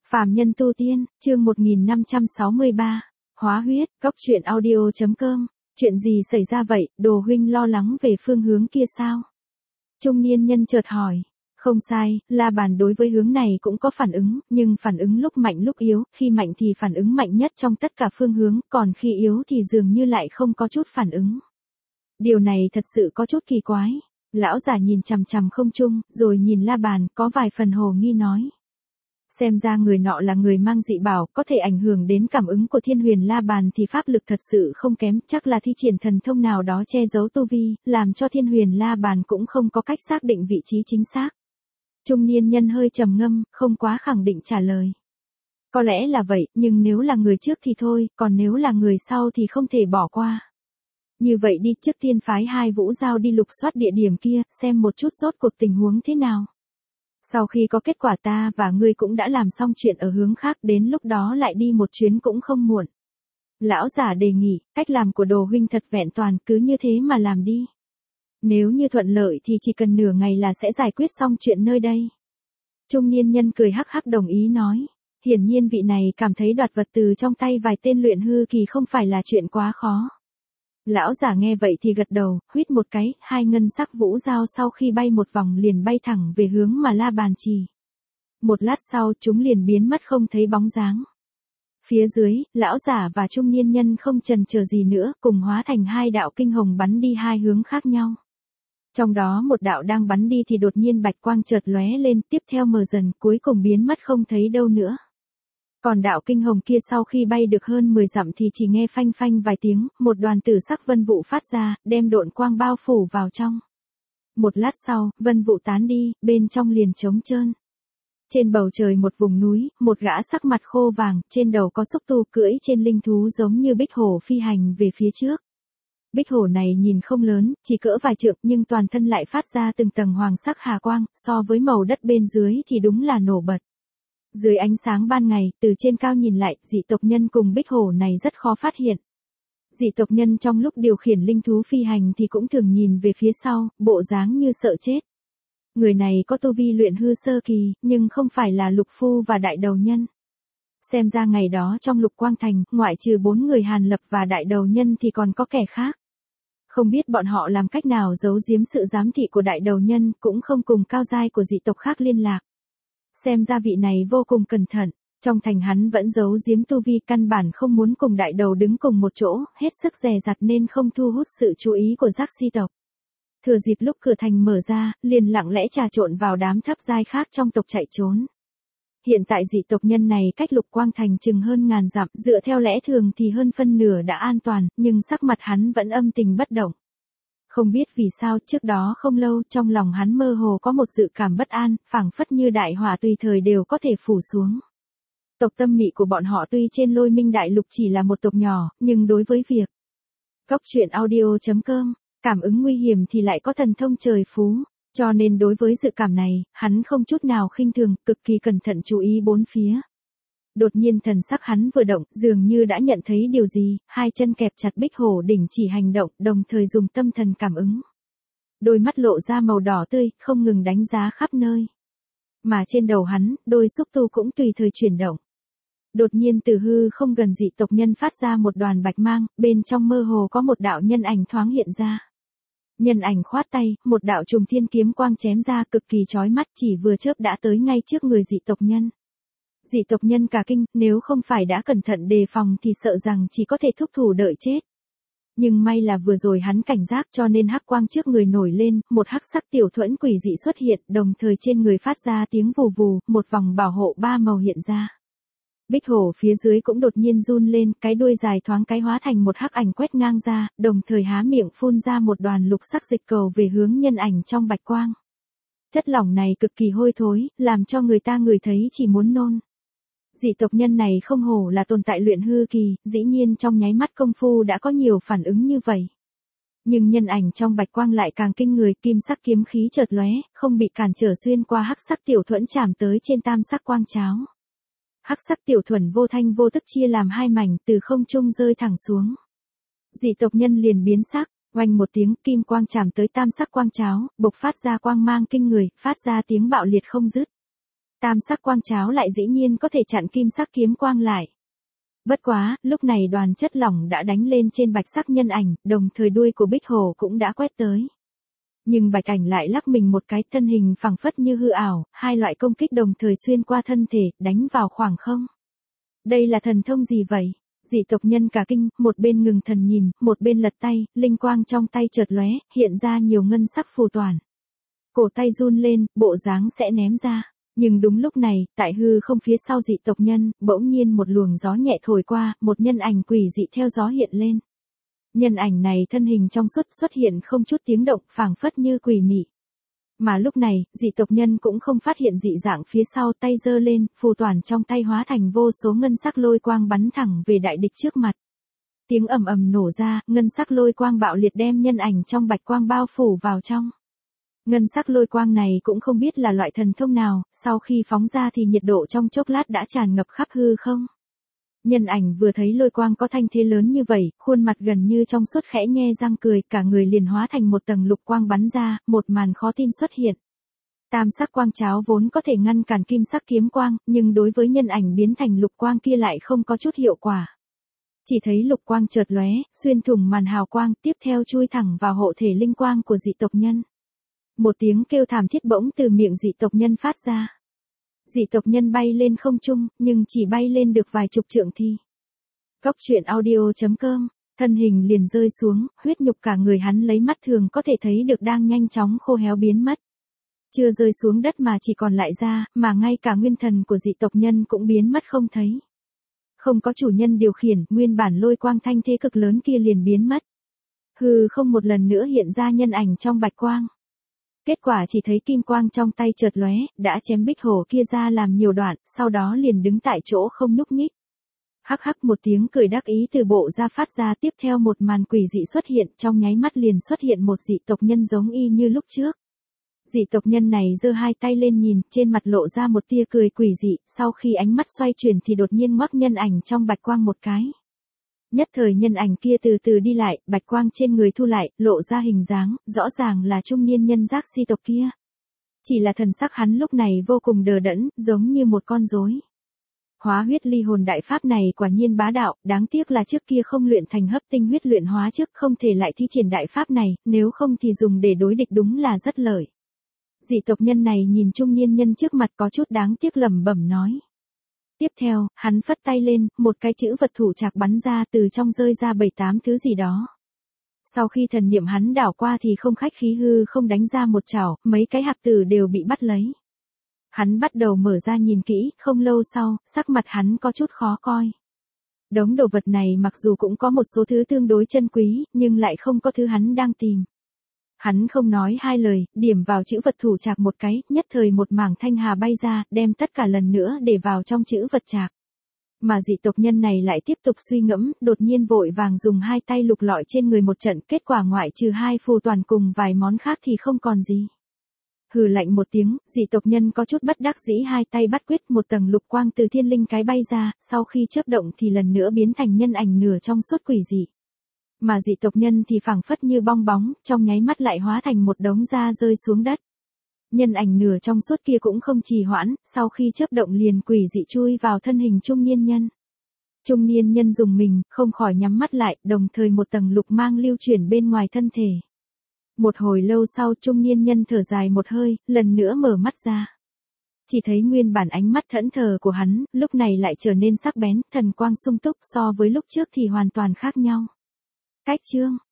Phàm nhân tu tiên, chương 1563. Hóa huyết, Cóc truyện audio.com. Chuyện gì xảy ra vậy, Đồ huynh lo lắng về phương hướng kia sao? Trung niên nhân chợt hỏi. Không sai, La Bàn đối với hướng này cũng có phản ứng, nhưng phản ứng lúc mạnh lúc yếu, khi mạnh thì phản ứng mạnh nhất trong tất cả phương hướng, còn khi yếu thì dường như lại không có chút phản ứng. Điều này thật sự có chút kỳ quái. Lão giả nhìn chằm chằm không trung, rồi nhìn La Bàn, có vài phần hồ nghi nói. Xem ra người nọ là người mang dị bảo, có thể ảnh hưởng đến cảm ứng của Thiên Huyền La Bàn thì pháp lực thật sự không kém, chắc là thi triển thần thông nào đó che giấu tu vi, làm cho Thiên Huyền La Bàn cũng không có cách xác định vị trí chính xác. Trung niên nhân hơi trầm ngâm, không quá khẳng định trả lời. Có lẽ là vậy, nhưng nếu là người trước thì thôi, còn nếu là người sau thì không thể bỏ qua. Như vậy đi, trước tiên phái hai Vũ Giao đi lục soát địa điểm kia, xem một chút rốt cuộc tình huống thế nào. Sau khi có kết quả ta và ngươi cũng đã làm xong chuyện ở hướng khác, đến lúc đó lại đi một chuyến cũng không muộn. Lão giả đề nghị, cách làm của Đồ huynh thật vẹn toàn, cứ như thế mà làm đi. Nếu như thuận lợi thì chỉ cần nửa ngày là sẽ giải quyết xong chuyện nơi đây. Trung niên nhân cười hắc hắc đồng ý nói. Hiển nhiên vị này cảm thấy đoạt vật từ trong tay vài tên luyện hư kỳ không phải là chuyện quá khó. Lão giả nghe vậy thì gật đầu, huýt một cái, hai ngân sắc vũ dao sau khi bay một vòng liền bay thẳng về hướng mà La Bàn chỉ. Một lát sau chúng liền biến mất không thấy bóng dáng. Phía dưới, lão giả và trung niên nhân không chần chờ gì nữa, cùng hóa thành hai đạo kinh hồng bắn đi hai hướng khác nhau. Trong đó một đạo đang bắn đi thì đột nhiên bạch quang chợt lóe lên, tiếp theo mờ dần, cuối cùng biến mất không thấy đâu nữa. Còn đạo kinh hồng kia sau khi bay được hơn 10 dặm thì chỉ nghe phanh phanh vài tiếng, một đoàn tử sắc vân vụ phát ra, đem độn quang bao phủ vào trong. Một lát sau, vân vụ tán đi, bên trong liền trống trơn. Trên bầu trời một vùng núi, một gã sắc mặt khô vàng, trên đầu có xúc tu cưỡi trên linh thú giống như bích hổ phi hành về phía trước. Bích hổ này nhìn không lớn, chỉ cỡ vài trượng nhưng toàn thân lại phát ra từng tầng hoàng sắc hà quang, so với màu đất bên dưới thì đúng là nổ bật. Dưới ánh sáng ban ngày, từ trên cao nhìn lại, dị tộc nhân cùng bích hổ này rất khó phát hiện. Dị tộc nhân trong lúc điều khiển linh thú phi hành thì cũng thường nhìn về phía sau, bộ dáng như sợ chết. Người này có tu vi luyện hư sơ kỳ, nhưng không phải là lục phu và đại đầu nhân. Xem ra ngày đó trong Lục Quang Thành, ngoại trừ 4 người Hàn Lập và đại đầu nhân thì còn có kẻ khác. Không biết bọn họ làm cách nào giấu giếm sự giám thị của đại đầu nhân, cũng không cùng cao giai của dị tộc khác liên lạc. Xem ra vị này vô cùng cẩn thận, trong thành hắn vẫn giấu giếm tu vi, căn bản không muốn cùng đại đầu đứng cùng một chỗ, hết sức dè dặt nên không thu hút sự chú ý của giác si tộc. Thừa dịp lúc cửa thành mở ra, liền lặng lẽ trà trộn vào đám thấp giai khác trong tộc chạy trốn. Hiện tại dị tộc nhân này cách Lục Quang Thành chừng hơn ngàn dặm, dựa theo lẽ thường thì hơn phân nửa đã an toàn, nhưng sắc mặt hắn vẫn âm tình bất động. Không biết vì sao trước đó không lâu trong lòng hắn mơ hồ có một dự cảm bất an, phảng phất như đại hỏa tùy thời đều có thể phủ xuống. Tộc Tâm Mị của bọn họ tuy trên Lôi Minh Đại Lục chỉ là một tộc nhỏ, nhưng đối với việc Cóc truyện audio.com, cảm ứng nguy hiểm thì lại có thần thông trời phú, cho nên đối với dự cảm này, hắn không chút nào khinh thường, cực kỳ cẩn thận chú ý bốn phía. Đột nhiên thần sắc hắn vừa động, dường như đã nhận thấy điều gì, hai chân kẹp chặt bích hổ đỉnh chỉ hành động, đồng thời dùng tâm thần cảm ứng. Đôi mắt lộ ra màu đỏ tươi, không ngừng đánh giá khắp nơi. Mà trên đầu hắn, đôi xúc tu cũng tùy thời chuyển động. Đột nhiên từ hư không gần dị tộc nhân phát ra một đoàn bạch mang, bên trong mơ hồ có một đạo nhân ảnh thoáng hiện ra. Nhân ảnh khoát tay, một đạo trùng thiên kiếm quang chém ra cực kỳ chói mắt, chỉ vừa chớp đã tới ngay trước người dị tộc nhân. Dị tộc nhân cả kinh, nếu không phải đã cẩn thận đề phòng thì sợ rằng chỉ có thể thúc thủ đợi chết. Nhưng may là vừa rồi hắn cảnh giác cho nên hắc quang trước người nổi lên, một hắc sắc tiểu thuẫn quỷ dị xuất hiện, đồng thời trên người phát ra tiếng vù vù, một vòng bảo hộ ba màu hiện ra. Bích hổ phía dưới cũng đột nhiên run lên, cái đuôi dài thoáng cái hóa thành một hắc ảnh quét ngang ra, đồng thời há miệng phun ra một đoàn lục sắc dịch cầu về hướng nhân ảnh trong bạch quang. Chất lỏng này cực kỳ hôi thối, làm cho người ta ngửi thấy chỉ muốn nôn. Dị tộc nhân này không hổ là tồn tại luyện hư kỳ, dĩ nhiên trong nháy mắt công phu đã có nhiều phản ứng như vậy. Nhưng nhân ảnh trong bạch quang lại càng kinh người, kim sắc kiếm khí chợt lóe, không bị cản trở xuyên qua hắc sắc tiểu thuẫn chạm tới trên tam sắc quang cháo. Hắc sắc tiểu thuẫn vô thanh vô tức chia làm hai mảnh, từ không trung rơi thẳng xuống. Dị tộc nhân liền biến sắc, oanh một tiếng, kim quang chạm tới tam sắc quang cháo, bộc phát ra quang mang kinh người, phát ra tiếng bạo liệt không dứt. Tam sắc quang cháo lại dĩ nhiên có thể chặn kim sắc kiếm quang lại. Bất quá, lúc này đoàn chất lỏng đã đánh lên trên bạch sắc nhân ảnh, đồng thời đuôi của Bích Hổ cũng đã quét tới. Nhưng bạch ảnh lại lắc mình một cái, thân hình phẳng phất như hư ảo, hai loại công kích đồng thời xuyên qua thân thể, đánh vào khoảng không. Đây là thần thông gì vậy? Dị tộc nhân cả kinh, một bên ngừng thần nhìn, một bên lật tay, linh quang trong tay chợt lóe, hiện ra nhiều ngân sắc phù toản. Cổ tay run lên, bộ dáng sẽ ném ra. Nhưng đúng lúc này, tại hư không phía sau dị tộc nhân, bỗng nhiên một luồng gió nhẹ thổi qua, một nhân ảnh quỷ dị theo gió hiện lên. Nhân ảnh này thân hình trong suốt xuất hiện không chút tiếng động, phảng phất như quỷ mị. Mà lúc này, dị tộc nhân cũng không phát hiện dị dạng phía sau, tay giơ lên, phù toản trong tay hóa thành vô số ngân sắc lôi quang bắn thẳng về đại địch trước mặt. Tiếng ầm ầm nổ ra, ngân sắc lôi quang bạo liệt đem nhân ảnh trong bạch quang bao phủ vào trong. Ngân sắc lôi quang này cũng không biết là loại thần thông nào, sau khi phóng ra thì nhiệt độ trong chốc lát đã tràn ngập khắp hư không. Nhân ảnh vừa thấy lôi quang có thanh thế lớn như vậy, khuôn mặt gần như trong suốt khẽ nhe răng cười, cả người liền hóa thành một tầng lục quang bắn ra, một màn khó tin xuất hiện. Tam sắc quang cháo vốn có thể ngăn cản kim sắc kiếm quang, nhưng đối với nhân ảnh biến thành lục quang kia lại không có chút hiệu quả. Chỉ thấy lục quang chợt lóe, xuyên thủng màn hào quang, tiếp theo chui thẳng vào hộ thể linh quang của dị tộc nhân. Một tiếng kêu thảm thiết bỗng từ miệng dị tộc nhân phát ra. Dị tộc nhân bay lên không trung, nhưng chỉ bay lên được vài chục trượng thì. Cốc truyện audio.com, thân hình liền rơi xuống, huyết nhục cả người hắn lấy mắt thường có thể thấy được đang nhanh chóng khô héo biến mất. Chưa rơi xuống đất mà chỉ còn lại da, mà ngay cả nguyên thần của dị tộc nhân cũng biến mất không thấy. Không có chủ nhân điều khiển, nguyên bản lôi quang thanh thế cực lớn kia liền biến mất. Hư không một lần nữa hiện ra nhân ảnh trong bạch quang. Kết quả chỉ thấy kim quang trong tay chợt lóe, đã chém Bích Hổ kia ra làm nhiều đoạn, sau đó liền đứng tại chỗ không nhúc nhích. Hắc hắc một tiếng cười đắc ý từ bộ ra phát ra, tiếp theo một màn quỷ dị xuất hiện, trong nháy mắt liền xuất hiện một dị tộc nhân giống y như lúc trước. Dị tộc nhân này giơ hai tay lên nhìn, trên mặt lộ ra một tia cười quỷ dị, sau khi ánh mắt xoay chuyển thì đột nhiên ngoắc nhân ảnh trong bạch quang một cái. Nhất thời nhân ảnh kia từ từ đi lại, bạch quang trên người thu lại, lộ ra hình dáng, rõ ràng là trung niên nhân giác si tộc kia. Chỉ là thần sắc hắn lúc này vô cùng đờ đẫn, giống như một con rối. Hóa huyết ly hồn đại pháp này quả nhiên bá đạo, đáng tiếc là trước kia không luyện thành hấp tinh huyết luyện hóa trước, không thể lại thi triển đại pháp này, nếu không thì dùng để đối địch đúng là rất lợi. Dị tộc nhân này nhìn trung niên nhân trước mặt có chút đáng tiếc lẩm bẩm nói. Tiếp theo, hắn phất tay lên, một cái chữ vật thủ trạc bắn ra, từ trong rơi ra 7-8 thứ gì đó. Sau khi thần niệm hắn đảo qua thì không khách khí hư không đánh ra một chảo, mấy cái hạp tử đều bị bắt lấy. Hắn bắt đầu mở ra nhìn kỹ, không lâu sau, sắc mặt hắn có chút khó coi. Đống đồ vật này mặc dù cũng có một số thứ tương đối chân quý, nhưng lại không có thứ hắn đang tìm. Hắn không nói hai lời, điểm vào chữ vật thủ trạc một cái, nhất thời một mảng thanh hà bay ra, đem tất cả lần nữa để vào trong chữ vật trạc. Mà dị tộc nhân này lại tiếp tục suy ngẫm, đột nhiên vội vàng dùng hai tay lục lọi trên người một trận, kết quả ngoại trừ hai phù toàn cùng vài món khác thì không còn gì. Hừ lạnh một tiếng, dị tộc nhân có chút bất đắc dĩ hai tay bắt quyết, một tầng lục quang từ thiên linh cái bay ra, sau khi chớp động thì lần nữa biến thành nhân ảnh nửa trong suốt quỷ dị. Mà dị tộc nhân thì phảng phất như bong bóng, trong nháy mắt lại hóa thành một đống da rơi xuống đất. Nhân ảnh nửa trong suốt kia cũng không trì hoãn, sau khi chớp động liền quỷ dị chui vào thân hình trung niên nhân. Trung niên nhân dùng mình, không khỏi nhắm mắt lại, đồng thời một tầng lục mang lưu chuyển bên ngoài thân thể. Một hồi lâu sau trung niên nhân thở dài một hơi, lần nữa mở mắt ra. Chỉ thấy nguyên bản ánh mắt thẫn thờ của hắn, lúc này lại trở nên sắc bén, thần quang sung túc, so với lúc trước thì hoàn toàn khác nhau. Cách chương